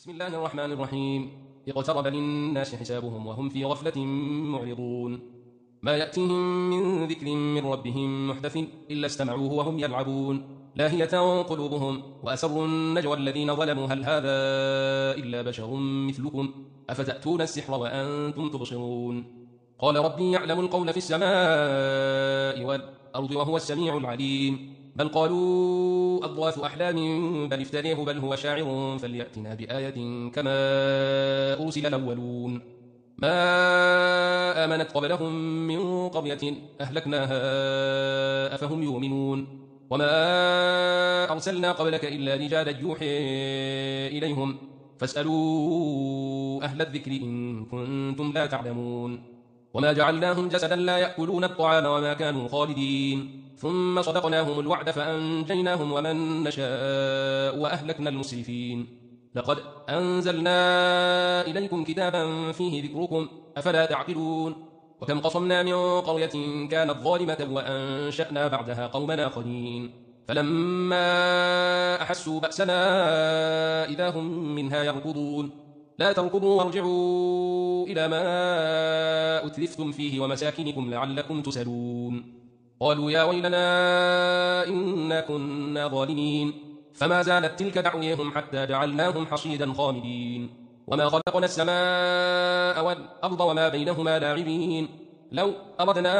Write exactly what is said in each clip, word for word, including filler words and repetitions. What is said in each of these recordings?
بسم الله الرحمن الرحيم. اقترب للناس حسابهم وهم في غفلة معرضون. ما يأتيهم من ذكر من ربهم محدث إلا استمعوه وهم يلعبون لاهية قلوبهم وأسروا النجوى الذين ظلموا هل هذا إلا بشر مثلكم أفتأتون السحر وأنتم تبصرون. قال ربي يعلم القول في السماء والأرض وهو السميع العليم. بل قالوا أضغاث أحلام بل افتريه بل هو شاعر فليأتنا بآية كما أرسل الأولون. ما آمنت قبلهم من قرية أهلكناها أفهم يؤمنون. وما أرسلنا قبلك إلا رجالا يوحي إليهم فاسألوا أهل الذكر إن كنتم لا تعلمون. وما جعلناهم جسدا لا يأكلون الطعام وما كانوا خالدين ثم صدقناهم الوعد فأنجيناهم ومن نشاء وأهلكنا المسرفين. لقد أنزلنا إليكم كتابا فيه ذكركم أفلا تعقلون. وكم قصمنا من قرية كانت ظالمة وأنشأنا بعدها قوما آخرين فلما أحسوا بأسنا إذا هم منها يركضون. لا تركضوا وارجعوا إلى ما أتلفتم فيه ومساكنكم لعلكم تسألون. قالوا يا ويلنا إنا كنا ظالمين فما زالت تلك دعويهم حتى جعلناهم حصيدا خامدين. وما خلقنا السماء والأرض وما بينهما لاعبين. لو أردنا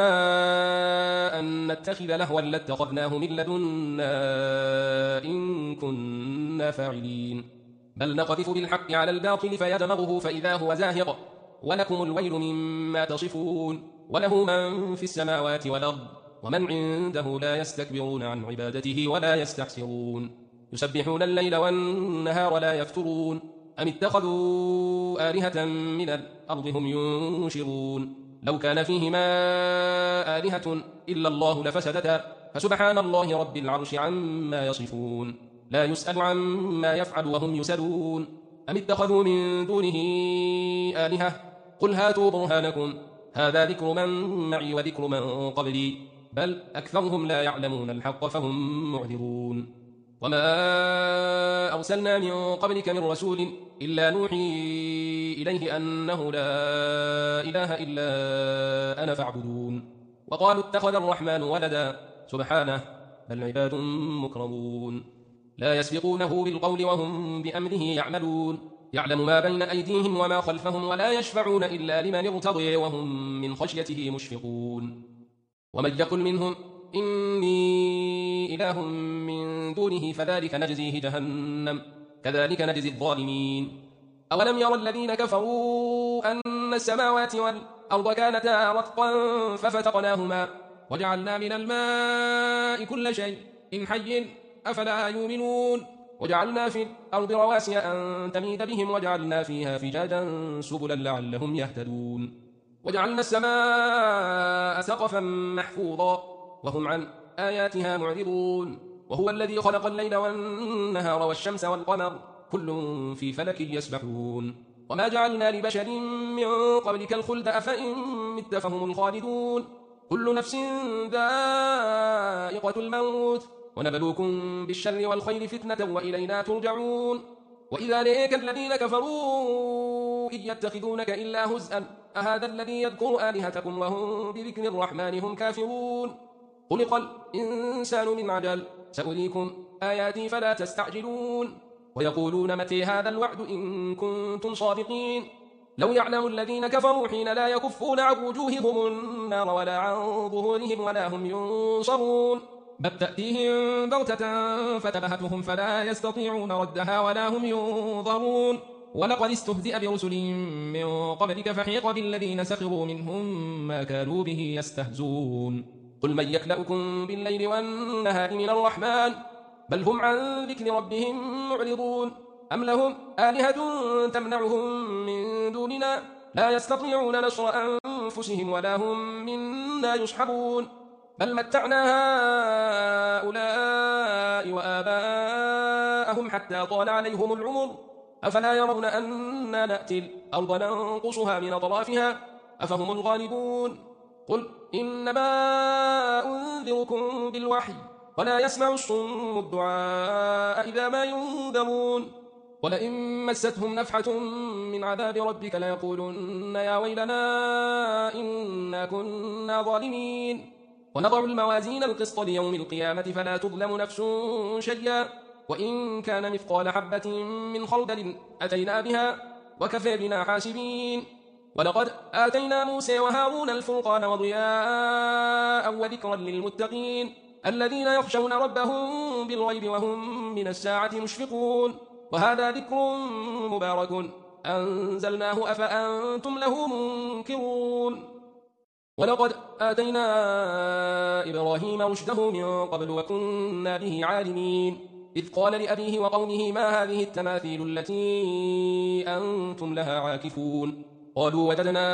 أن نتخذ لهوا لاتخذناه من لدنا إن كنا فاعلين. بل نقذف بالحق على الباطل فيدمغه فإذا هو زاهق ولكم الويل مما تصفون. وله من في السماوات والأرض ومن عنده لا يستكبرون عن عبادته ولا يستحسرون. يسبحون الليل والنهار لا يفترون. أم اتخذوا آلهة من الأرض هم ينشرون. لو كان فيهما آلهة إلا الله لفسدتا فسبحان الله رب العرش عما يصفون. لا يسأل عما يفعل وهم يسألون. أم اتخذوا من دونه آلهة قل هاتوا برهانكم هذا ذكر من معي وذكر من قبلي بل أكثرهم لا يعلمون الحق فهم معرضون. وما أرسلنا من قبلك من رسول إلا نوحي إليه أنه لا إله إلا أنا فاعبدون. وقالوا اتخذ الرحمن ولدا سبحانه بل عباد مكرمون لا يسبقونه بالقول وهم بأمره يعملون. يعلم ما بين أيديهم وما خلفهم ولا يشفعون إلا لمن ارتضي وهم من خشيته مشفقون. ومن يقل منهم إني إله من دونه فذلك نجزيه جهنم كذلك نجزي الظالمين. أولم يرى الذين كفروا أن السماوات والأرض كانتا رتقا ففتقناهما وجعلنا من الماء كل شيء إن حي أفلا يؤمنون. وجعلنا في الأرض رواسي أن تميد بهم وجعلنا فيها فجاجا سبلا لعلهم يهتدون. وجعلنا السماء سقفا محفوظا وهم عن آياتها معرضون. وهو الذي خلق الليل والنهار والشمس والقمر كل في فلك يسبحون. وما جعلنا لبشر من قبلك الخلد أفإن مت فهم الخالدون. كل نفس ذائقة الموت ونبلوكم بالشر والخير فتنة وإلينا ترجعون. وإذا لقيك الذين كفروا إذ يتخذونك إلا هزءا أهذا الذي يذكر آلهتكم وهم بذكر الرحمن هم كافرون. خلق الإنسان من عجل سأريكم آياتي فلا تستعجلون. ويقولون متى هذا الوعد إن كنتم صادقين. لو يعلم الذين كفروا حين لا يكفون عن وجوههم النار ولا عن ظهورهم ولا هم ينصرون. بل تأتيهم بغتة فتبهتهم فلا يستطيعون ردها ولا هم ينظرون. ولقد استهزئ برسل من قبلك فحيق بالذين سخروا منهم ما كانوا به يستهزون. قل من يكلؤكم بالليل والنهار من الرحمن بل هم عن ذكر ربهم معرضون. أم لهم آلهة تمنعهم من دوننا لا يستطيعون نصر أنفسهم ولا هم منا يصحبون. بل متعنا هؤلاء وآباءهم حتى طال عليهم العمر أفلا يرون أنا نأتي الأرض ننقصها من أطرافها أفهم الغالبون. قل إنما أنذركم بالوحي ولا يسمع الصم الدعاء إذا ما ينذرون. ولئن مستهم نفحة من عذاب ربك ليقولن يا ويلنا إنا كنا ظالمين. ونضع الموازين القسط ليوم القيامة فلا تظلم نفس شيئا وإن كان مثقال حبة من خردل أتينا بها وكفى بنا حاسبين. ولقد آتينا موسى وهارون الفرقان وضياء وذكرا للمتقين الذين يخشون ربهم بالغيب وهم من الساعة مشفقون. وهذا ذكر مبارك أنزلناه أفأنتم له منكرون. ولقد آتينا إبراهيم رشده من قبل وكنا به عالمين إذ قال لأبيه وقومه ما هذه التماثيل التي أنتم لها عاكفون قالوا وجدنا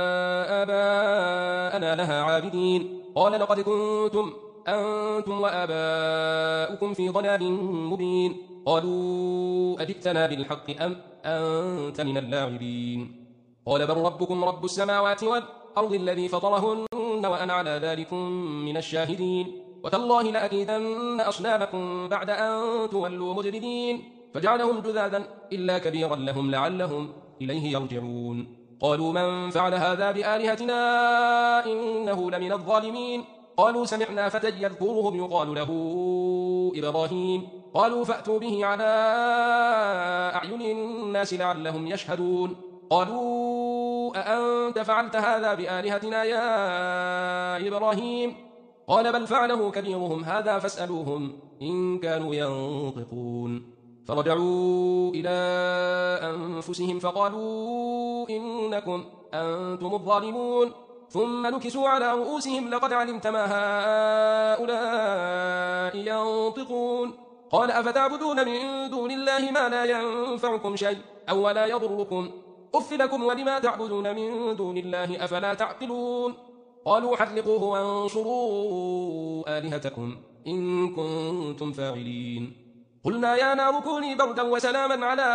آباءنا لها عابدين قال لقد كنتم أنتم وآباؤكم في ضلال مبين قالوا أجئتنا بالحق أم أنت من اللاعبين قال بل ربكم رب السماوات والأرض الذي فطرهن وأنا على ذلكم من الشاهدين وتالله لأكيدن أصنامكم بعد أن تولوا مدبرين فجعلهم جذاذا إلا كبيرا لهم لعلهم إليه يرجعون قالوا من فعل هذا بآلهتنا إنه لمن الظالمين قالوا سمعنا فتى يذكرهم يقال له إبراهيم قالوا فأتوا به على أعين الناس لعلهم يشهدون قالوا أأنت فعلت هذا بآلهتنا يا إبراهيم قال بل فعله كبيرهم هذا فاسألوهم إن كانوا ينطقون فرجعوا إلى أنفسهم فقالوا إنكم أنتم الظالمون ثم نكسوا على رؤوسهم لقد علمت ما هؤلاء ينطقون قال أفتعبدون من دون الله ما لا ينفعكم شيء أو لا يضركم أف لكم ولما تعبدون من دون الله أفلا تعقلون قالوا حرقوه وانصروا آلهتكم إن كنتم فاعلين قلنا يا نار كوني بردا وسلاما على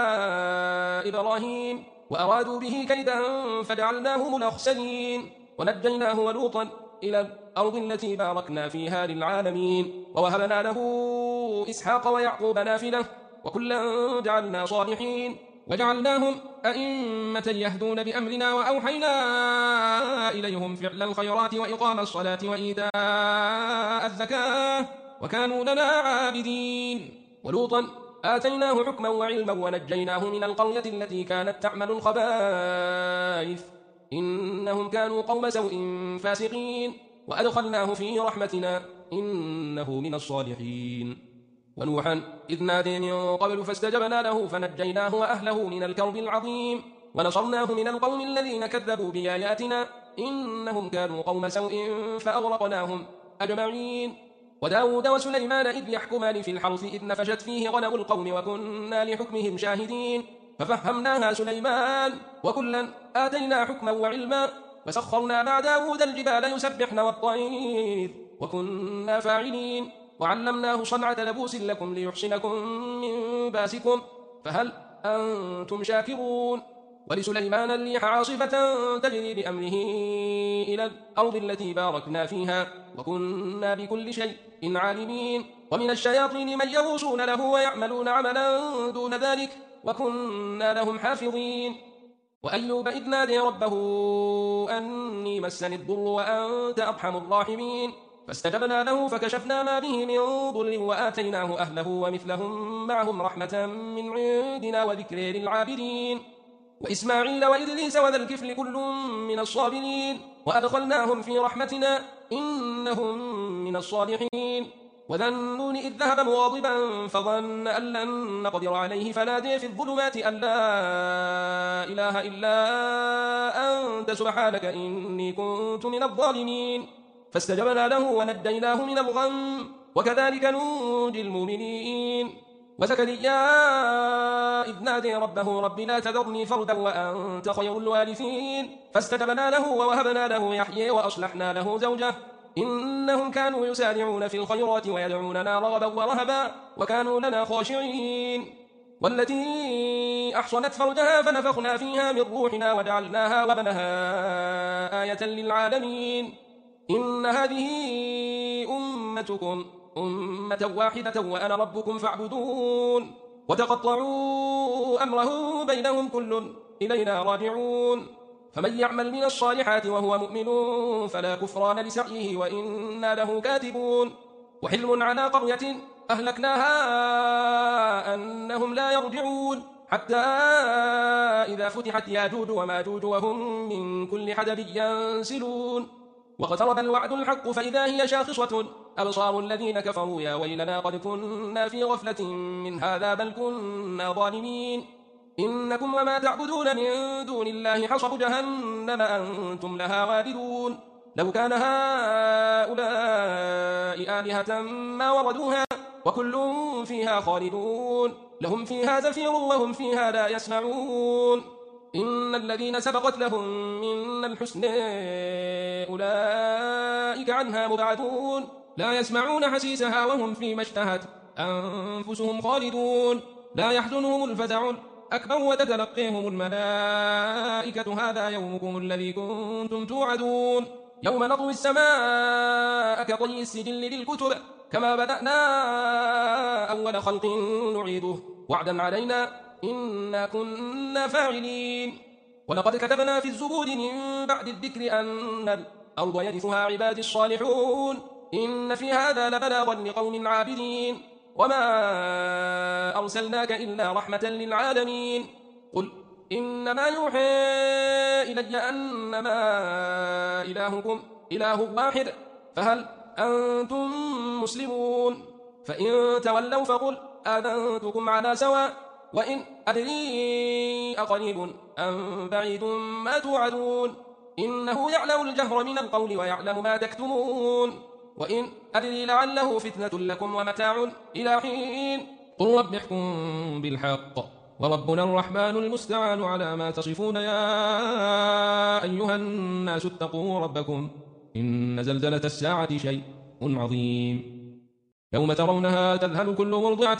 إبراهيم وأرادوا به كيدا فجعلناهم الأخسرين ونجيناه ولوطا إلى الأرض التي باركنا فيها للعالمين ووهبنا له إسحاق ويعقوب نافلة وكلا جعلنا صالحين وجعلناهم أئمة يهدون بأمرنا وأوحينا إليهم فعل الخيرات وإقام الصلاة وإيتاء الزكاة وكانوا لنا عابدين ولوطا آتيناه حكما وعلما ونجيناه من القرية التي كانت تعمل الخبائث إنهم كانوا قوم سوء فاسقين وأدخلناه في رحمتنا إنه من الصالحين ونوحا إذ نادي من قبل فاستجبنا له فنجيناه وأهله من الكرب العظيم ونصرناه من القوم الذين كذبوا بآياتنا إنهم كانوا قوم سوء فأغرقناهم أجمعين وداود وسليمان إذ يحكمان في الحرث إذ نفشت فيه غنم القوم وكنا لحكمهم شاهدين ففهمناها سليمان وكلا آتينا حكما وعلما وسخرنا مع داود الجبال يسبحن والطير وكنا فاعلين وعلمناه صنعة لبوس لكم ليحصنكم من باسكم فهل أنتم شاكرون ولسليمان الريح عاصفة تجري بأمره إلى الأرض التي باركنا فيها وكنا بكل شيء عالمين ومن الشياطين من يغوصون له ويعملون عملا دون ذلك وكنا لهم حافظين وأيوب إذ نادي ربه أني مسني الضر وأنت أرحم الراحمين فاستجبنا له فكشفنا ما به من ضر وآتيناه أهله ومثلهم معهم رحمة من عندنا وذكر للعابدين وإسماعيل وإدريس وذا الكفل كل من الصابرين وأدخلناهم في رحمتنا إنهم من الصالحين وذا النون إذ ذهب مغاضبا فظن أن لن نقدر عليه فنادي في الظلمات أن لا إله إلا أنت سبحانك إني كنت من الظالمين فاستجبنا له ونجيناه من الغم وكذلك ننجي المؤمنين وزكريا إذ نادي ربه رب لا تذرني فردا وأنت خير الوارثين فاستجبنا له ووهبنا له يحيى وأصلحنا له زوجه إنهم كانوا يسارعون في الخيرات ويدعوننا رغبا ورهبا وكانوا لنا خاشعين والتي أحصنت فرجها فنفخنا فيها من روحنا وجعلناها وابنها آية للعالمين إن هذه أمتكم أمة واحدة وأنا ربكم فاعبدون وتقطعوا أمره بينهم كل إلينا راجعون فمن يعمل من الصالحات وهو مؤمن فلا كفران لسعيه وإنا له كاتبون وحلم على قرية أهلكناها أنهم لا يرجعون حتى إذا فتحت ياجوج وماجوج وهم من كل حدب ينسلون واقترب الوعد الحق فإذا هي شاخصة أبصار الذين كفروا يا ويلنا قد كنا في غفلة من هذا بل كنا ظالمين إنكم وما تعبدون من دون الله حصب جهنم أنتم لها واردون لو كان هؤلاء آلهة ما وردوها وكل فيها خالدون لهم فيها زفير وهم فيها لا يسمعون إن الذين سبقت لهم من الحسن أولئك عنها مبعدون لا يسمعون حسيسها وهم فيما اشتهت أنفسهم خالدون لا يحزنهم الفزع الأكبر وتتلقيهم الملائكة هذا يومكم الذي كنتم توعدون يوم نطوي السماء كطي السجل للكتب كما بدأنا أول خلق نعيده وعدا علينا إنا كنا فاعلين ولقد كتبنا في الزبور من بعد الذكر أن الأرض يرثها عبادي الصالحون إن في هذا لبلاغا لقوم عابدين وما أرسلناك إلا رحمة للعالمين قل إنما يوحى إلي أنما إلهكم إله واحد فهل أنتم مسلمون فإن تولوا فقل آذنتكم على سواء وإن أدري أقريب أم بعيد ما توعدون إنه يعلم الجهر من القول ويعلم ما تكتمون وإن أدري لعله فتنة لكم ومتاع إلى حين قل رب احكم بالحق وربنا الرحمن المستعان على ما تصفون يا أيها الناس اتقوا ربكم إن زلزلة الساعة شيء عظيم يوم ترونها تذهل كل مرضعة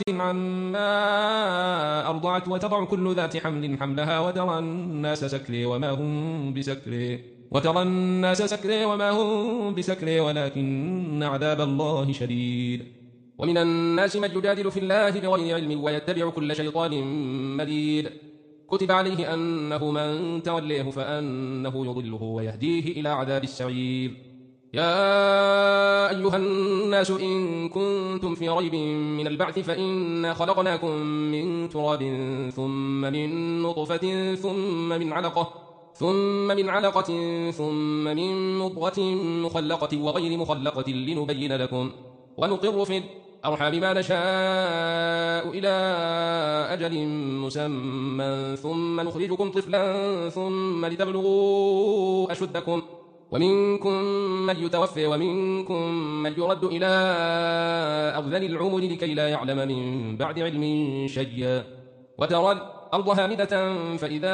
عما أرضعت وتضع كل ذات حمل حملها وترى الناس سكري وما هم بسكري وترى الناس سكري وما هم بسكري ولكن عذاب الله شديد ومن الناس من يجادل في الله بغير علم ويتبع كل شيطان مريد كتب عليه أنه من توليه فأنه يضله ويهديه إلى عذاب السعير يا أيها الناس إن كنتم في ريب من البعث فإنا خلقناكم من تراب ثم من نطفة ثم من علقة ثم من علقة ثم من مضغة مخلقة وغير مخلقة لنبين لكم ونقر في الأرحام ما نشاء إلى أجل مسمى ثم نخرجكم طفلا ثم لتبلغوا أشدكم ومنكم من يتوفى ومنكم من يرد إلى أرذل العمر لكي لا يعلم من بعد علم شيئا وترى الأرض هامدة فإذا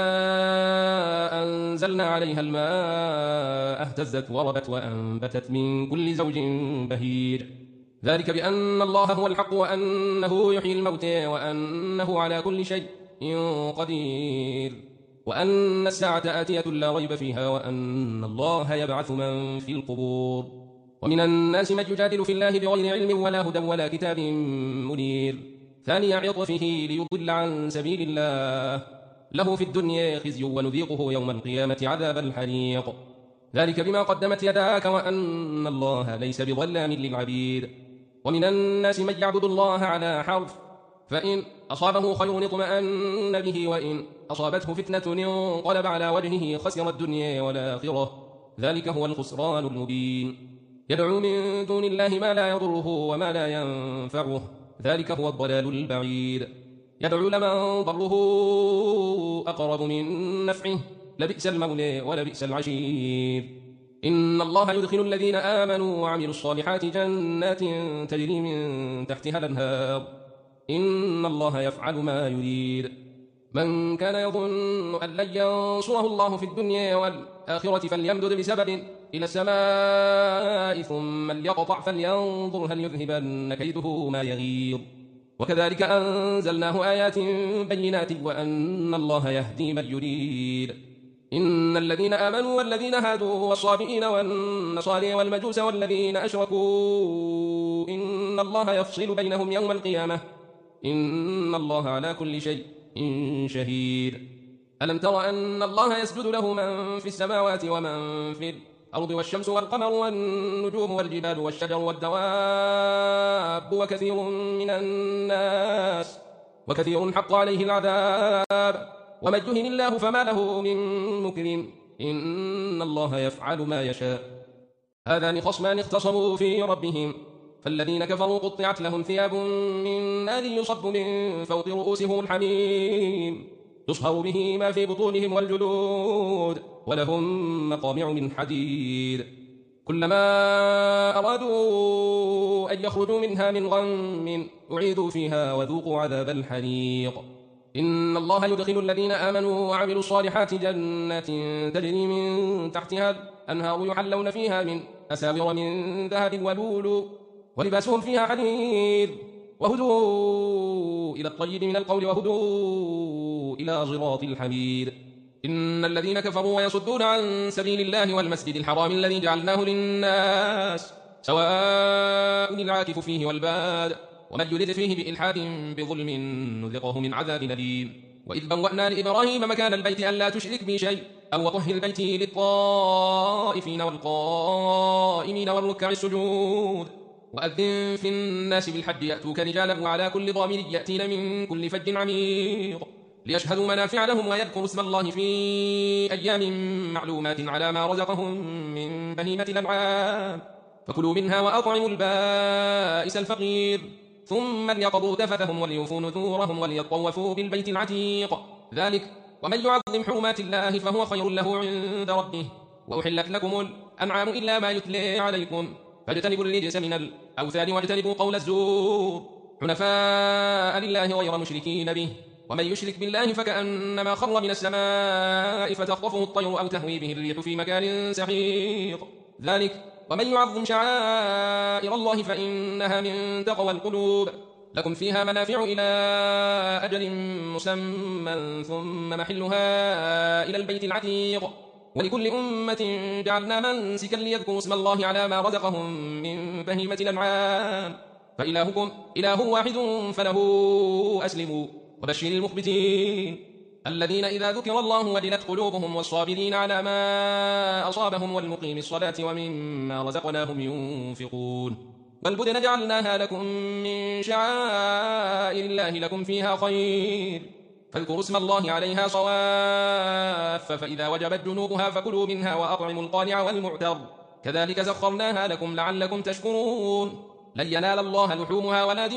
أنزلنا عليها الماء اهتزت وربت وأنبتت من كل زوج بهيج ذلك بأن الله هو الحق وأنه يحيي الموتى وأنه على كل شيء قدير وأن الساعة آتية لا ريب فيها وأن الله يبعث من في القبور ومن الناس من يجادل في الله بغير علم ولا هدى ولا كتاب منير ثاني عطفه ليضل عن سبيل الله له في الدنيا خزي ونذيقه يوم القيامة عذاب الحريق ذلك بما قدمت يداك وأن الله ليس بظلام للعبيد ومن الناس من يعبد الله على حرف فإن أصابه خير اطمأن به وإن أصابته فتنة انقلب على وجهه خسر الدنيا والآخرة ذلك هو الخسران المبين يدعو من دون الله ما لا يضره وما لا ينفعه ذلك هو الضلال البعيد يدعو لمن ضره أقرب من نفعه لبئس المولى ولبئس العشير إن الله يدخل الذين آمنوا وعملوا الصالحات جنات تجري من تحتها الأنهار إن الله يفعل ما يريد من كان يظن أن لن ينصره الله في الدنيا والآخرة فليمدد بسبب إلى السماء ثم ليقطع فلينظر هل يذهبن كيده ما يغيظ وكذلك أنزلناه آيات بينات وأن الله يهدي من يريد إن الذين آمنوا والذين هادوا والصابئين والنصارى والمجوس والذين أشركوا إن الله يفصل بينهم يوم القيامة إن الله على كل شيء شهيد. ألم تر أن الله يسجد له من في السماوات ومن في الأرض والشمس والقمر والنجوم والجبال والشجر والدواب وكثير من الناس وكثير حق عليه العذاب ومن يهن الله فما له من مكرم إن الله يفعل ما يشاء. هذان خصمان اختصموا في ربهم فالذين كفروا قطعت لهم ثياب من نار يصب من فوق رؤوسهم الحميم يصهر به ما في بطونهم والجلود ولهم مقامع من حديد كلما أرادوا أن يخرجوا منها من غم أعيدوا فيها وذوقوا عذاب الحريق. إن الله يدخل الذين آمنوا وعملوا الصالحات جنات تجري من تحتها الأنهار يحلون فيها من أساور من ذهب ولؤلؤ ولباسهم فيها حرير وهدوا إلى الطيب من القول وهدوا إلى صراط الحميد. إن الذين كفروا ويصدون عن سبيل الله والمسجد الحرام الذي جعلناه للناس سواء العاكف فيه والباد ومن يرد فيه بإلحاد بظلم نذقه من عذاب أليم. وإذ بوأنا لإبراهيم مكان البيت ألا تشرك بي شيء أو طهر بيتي للطائفين والقائمين والركع السجود وأذن في الناس بالحج يأتوك رجالا وعلى كل ضامر يأتين من كل فج عميق ليشهدوا منافع لهم ويذكروا اسم الله في أيام معلومات على ما رزقهم من بهيمة الأنعام فكلوا منها وأطعموا البائس الفقير ثم ليقضوا تفثهم وليوفوا نذورهم وليطوفوا بالبيت العتيق ذلك ومن يعظم حرمات الله فهو خير له عند ربه. وأحلت لكم الأنعام إلا ما يتلى عليكم فاجتنبوا الرجس من الأوثان واجتنبوا قول الزور حنفاء لله غير مشركين به ومن يشرك بالله فكأنما خر من السماء فتخطفه الطير أو تهوي به الريح في مكان سحيق ذلك ومن يعظم شعائر الله فإنها من تقوى القلوب. لكم فيها منافع إلى أجل مسمى ثم محلها إلى البيت العتيق ولكل أمة جعلنا منسكا ليذكروا اسم الله على ما رزقهم من بهيمة الأنعام فإلهكم إله واحد فله أسلموا وبشر المخبتين الذين إذا ذكر الله وجلت قلوبهم والصابرين على ما أصابهم والمقيم الصلاة ومما رزقناهم ينفقون. والبدن جعلناها لكم من شعائر الله لكم فيها خير فاذكروا اسم الله عليها صواف فإذا وجبت جنوبها فكلوا منها وأطعموا القانع والمعتر كذلك سخرناها لكم لعلكم تشكرون. لن ينال الله لحومها ولا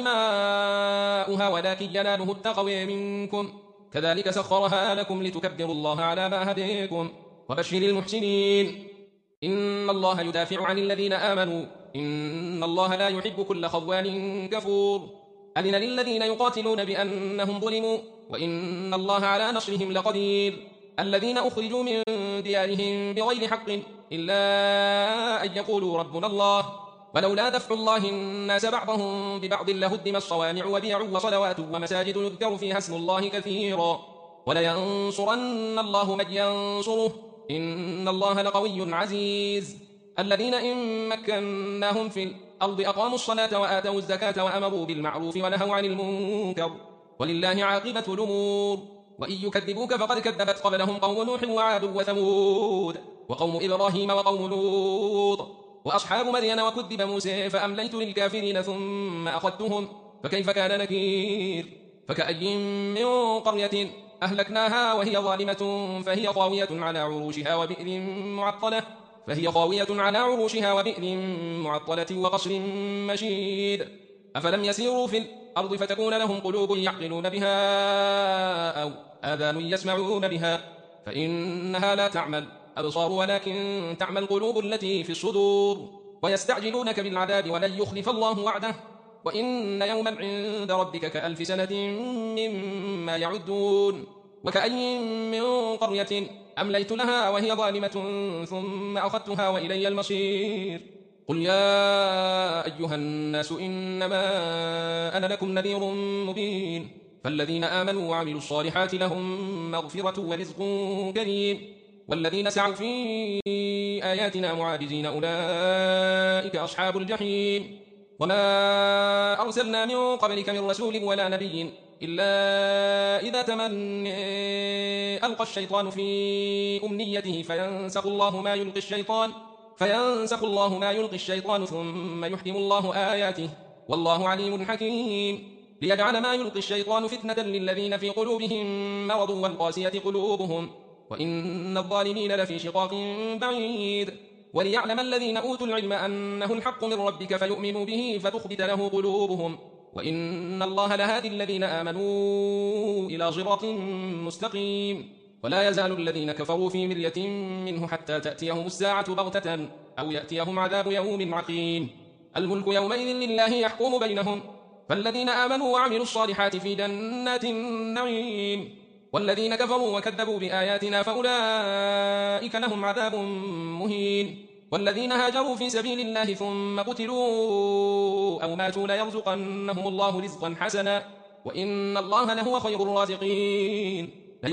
دماؤها ولكن يناله التقوى منكم كذلك سخرها لكم لتكبروا الله على ما هديكم وبشر المحسنين. إن الله يدافع عن الذين آمنوا إن الله لا يحب كل خوان كفور. أذن للذين يقاتلون بأنهم ظلموا وإن الله على نصرهم لقدير. الذين أخرجوا من ديارهم بغير حق إلا أن يقولوا ربنا الله ولولا دفع الله الناس بعضهم ببعض لهدم الصوامع وبيع وصلوات ومساجد يذكر فيها اسم الله كثيرا ولينصرن الله من ينصره إن الله لقوي عزيز. الذين إن مكناهم في الأرض أقاموا الصلاة وآتوا الزكاة وأمروا بالمعروف ونهوا عن المنكر ولله عاقبة الأمور. وإن يكذبوك فقد كذبت قبلهم قوم نوح وعاد وثمود وقوم إبراهيم وقوم لوط وأصحاب مدين وكذب موسى فأمليت للكافرين ثم أخذتهم فكيف كان نكير. فكأي من قرية أهلكناها وهي ظالمة فهي خاوية على عروشها وبئر معطلة فهي خاوية على عروشها وبئر معطلة وقصر مشيد. أفلم يسيروا في الأرض فتكون لهم قلوب يعقلون بها أو آذان يسمعون بها فإنها لا تعمل أبصار ولكن تعمى القلوب التي في الصدور. ويستعجلونك بالعذاب ولن يخلف الله وعده وإن يوما عند ربك كألف سنة مما يعدون. وكأي من قرية أمليت لها وهي ظالمة ثم أخذتها وإلي المصير. قل يا أيها الناس إنما أنا لكم نذير مبين فالذين آمنوا وعملوا الصالحات لهم مغفرة ورزق كريم والذين سعوا في آياتنا معاجزين أولئك أصحاب الجحيم وما أرسلنا من قبلك من رسول ولا نبي إلا إذا تمنى ألقى الشيطان في أمنيته فينسخ الله ما يلقي الشيطان فينسخ الله ما يلقي الشيطان ثم يحكم الله آياته والله عليم حكيم ليجعل ما يلقي الشيطان فتنة للذين في قلوبهم مرض والقاسية قلوبهم وإن الظالمين لفي شقاق بعيد وليعلم الذين أوتوا العلم أنه الحق من ربك فيؤمنوا به فتخبت له قلوبهم وإن الله لهادي الذين آمنوا إلى صراط مستقيم ولا يزال الذين كفروا في مرية منه حتى تأتيهم الساعة بغتة أو يأتيهم عذاب يوم عقيم الملك يومئذ لله يحكم بينهم فالذين آمنوا وعملوا الصالحات في جنات النعيم والذين كفروا وكذبوا بآياتنا فأولئك لهم عذاب مهين والذين هاجروا في سبيل الله ثم قتلوا أو ماتوا ليرزقنهم الله رزقا حسنا وإن الله لهو خير الرازقين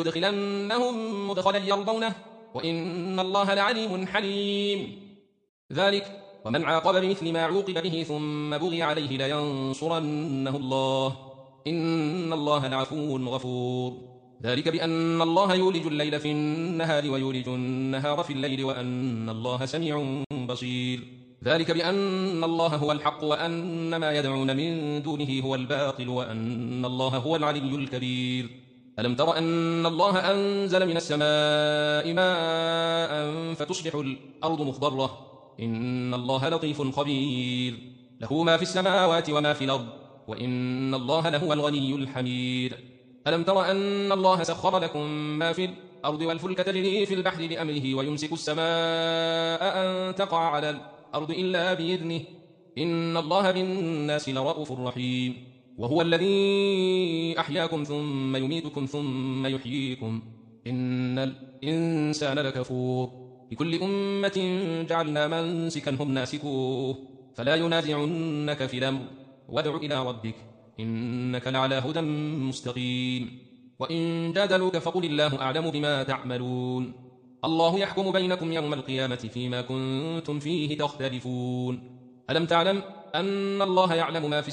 ليدخلنهم مدخلا يرضونه وإن الله لعليم حليم ذلك ومن عاقب بمثل ما عوقب به ثم بغي عليه لينصرنه الله إن الله لعفو غفور ذلك بأن الله يولج الليل في النهار ويولج النهار في الليل وأن الله سميع بصير ذلك بأن الله هو الحق وأن ما يدعون من دونه هو الباطل وأن الله هو العلي الكبير ألم تر أن الله أنزل من السماء ماء فتصبح الأرض مخضرة إن الله لطيف خبير له ما في السماوات وما في الأرض وإن الله لهو الغني الحميد ألم تر أن الله سخر لكم ما في الأرض والفلك تجري في البحر بأمره ويمسك السماء أن تقع على الأرض إلا بإذنه إن الله بالناس لرؤوف رحيم وهو الذي أحياكم ثم يميتكم ثم يحييكم إن الإنسان لكفور لكل أمة جعلنا منسكا هم ناسكوه فلا ينازعنك في الأمر وادع إلى ربك إنك لعلى هدى مستقيم وإن جادلوك فقل الله أعلم بما تعملون الله يحكم بينكم يوم القيامة فيما كنتم فيه تختلفون ألم تعلم أن الله يعلم ما في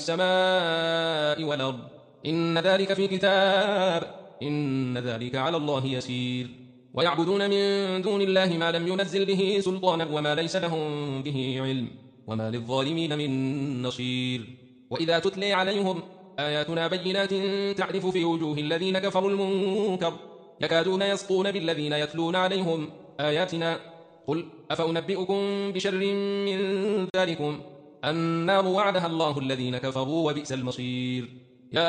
السماء والأرض إن ذلك في كتاب إن ذلك على الله يسير ويعبدون من دون الله ما لم ينزل به سلطانا وما ليس لهم به علم وما للظالمين من نصير وإذا تتلي عليهم آياتنا بينات تعرف في وجوه الذين كفروا المنكر يكادون يسطون بالذين يتلون عليهم آياتنا قل أفأنبئكم بشر من ذلكم النار وعدها الله الذين كفروا وبئس المصير يا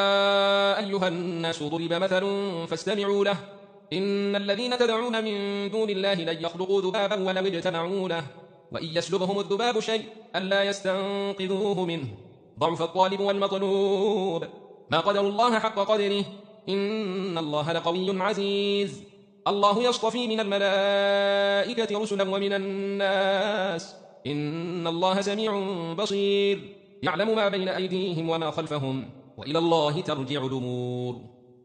أيها الناس ضرب مثل فاستمعوا له إن الذين تدعون من دون الله لن يخلقوا ذبابا ولو اجتمعوا له وإن يسلبهم الذباب شيء ألا يستنقذوه منه ضعف الطالب والمطلوب ما قدر الله حق قدره إن الله لقوي عزيز الله يصطفي من الملائكة رسلا ومن الناس إن الله سميع بصير يعلم ما بين أيديهم وما خلفهم وإلى الله ترجع الأمور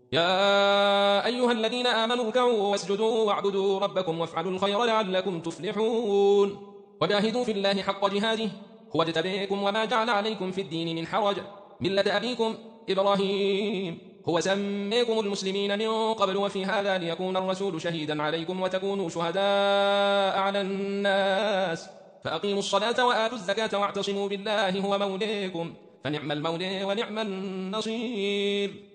يا أيها الذين آمنوا اركعوا واسجدوا واعبدوا ربكم وافعلوا الخير لعلكم تفلحون وجاهدوا في الله حق جهاده هو اجتبيكم وما جعل عليكم في الدين من حرج ملة أبيكم إبراهيم هو سميكم المسلمين من قبل وفي هذا ليكون الرسول شهيدا عليكم وتكونوا شهداء على الناس فأقيموا الصلاة وآتوا الزكاة واعتصموا بالله هو موليكم فنعم المولى ونعم النصير